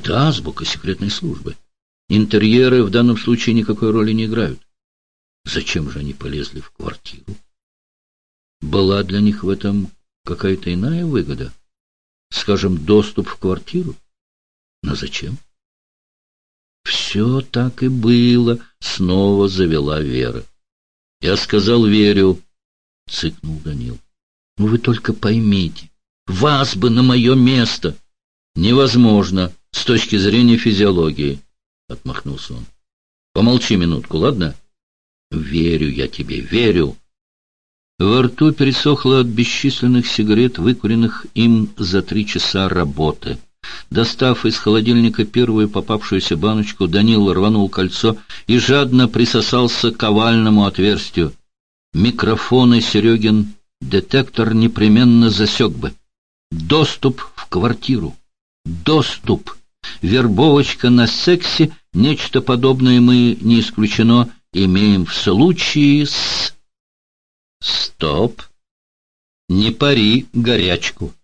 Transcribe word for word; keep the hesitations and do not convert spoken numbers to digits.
Это азбука секретной службы. Интерьеры в данном случае никакой роли не играют. Зачем же они полезли в квартиру? Была для них в этом какая-то иная выгода? Скажем, доступ в квартиру? Но зачем? Все так и было, снова завела Вера. Я сказал, верю, цыкнул Данил. Ну вы только поймите, вас бы на мое место. Невозможно с точки зрения физиологии, отмахнулся он. Помолчи минутку, ладно? Верю я тебе, верю. Во рту пересохло от бесчисленных сигарет, выкуренных им за три часа работы. Достав из холодильника первую попавшуюся баночку, Данил рванул кольцо и жадно присосался к овальному отверстию. Микрофон и Серегин детектор непременно засек бы. Доступ в квартиру. Доступ. Вербовочка на сексе, нечто подобное мы, не исключено, имеем в случае с... Стоп. Не пари горячку.